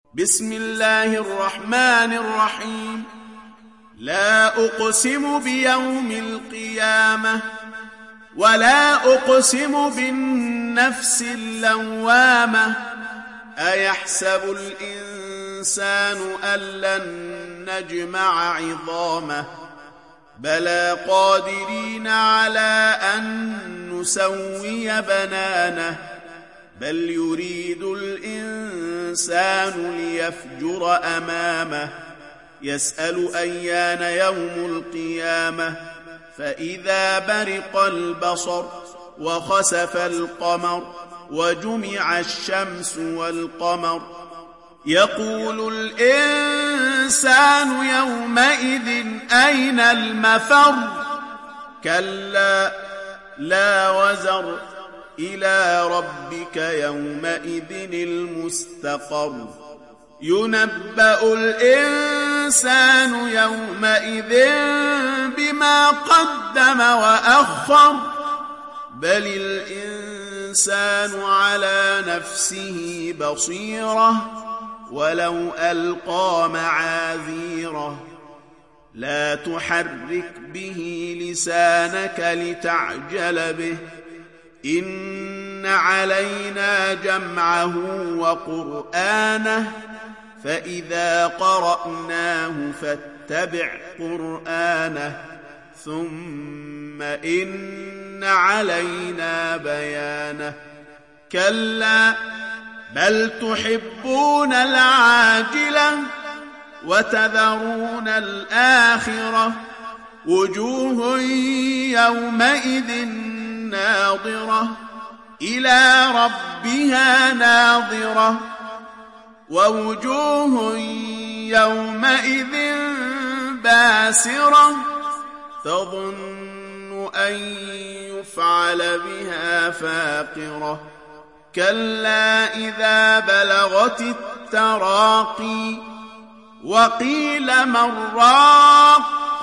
بسم الله الرحمن الرحيم. لا أقسم بيوم القيامة ولا أقسم بالنفس اللوامة. أيحسب الإنسان أن لن نجمع عظامه بلى قادرين على أن نسوي بنانه بل يريد الإنسان ليفجر أمامه يسأل أيان يوم القيامة فإذا برق البصر وخسف القمر وجمع الشمس والقمر يقول الإنسان يومئذ أين المفر كلا لا وزر إلى ربك يومئذ المستقر ينبأ الإنسان يومئذ بما قدم وأخر بل الإنسان على نفسه بصيرة ولو ألقى معاذيره لا تحرك به لسانك لتعجل به إن علينا جمعه وقرآنه فإذا قرأناه فاتبع قرآنه ثم إن علينا بيانه كلا بل تحبون العاجلة وتذرون الآخرة وجوه يومئذ ناظرة إلى ربها ناظرة ووجوه يومئذ باسرة تظن أن يفعل بها فاقرة كلا إذا بلغت التراقي وقيل من راق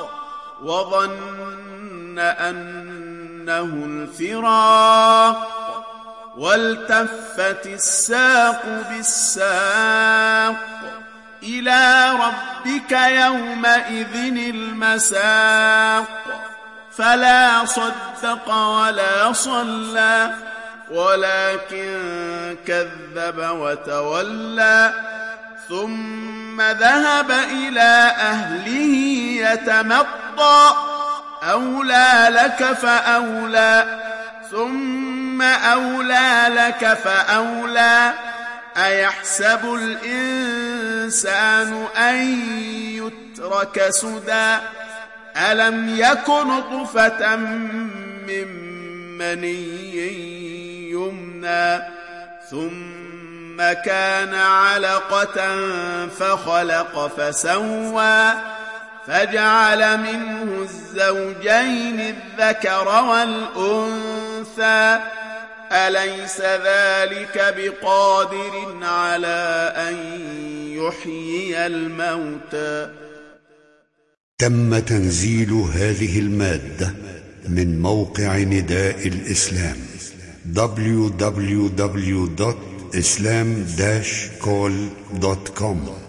وظن أنه الفراق والتفت الساق بالساق إلى ربك يومئذ المساق فلا صدق ولا صلى ولكن كذب وتولى ثم ذهب إلى أهله يتمطى أولى لك فأولى ثم أولى لك فأولى أيحسب الإنسان أن يترك سدى ألم يكن طفة من مني يمنى ثم كان علقة فخلق فسوى فجعل منه الزوجين الذكر والأنثى أليس ذلك بقادر على أن يحيي الموتى. تم تنزيل هذه المادة من موقع نداء الإسلام www.islam-call.com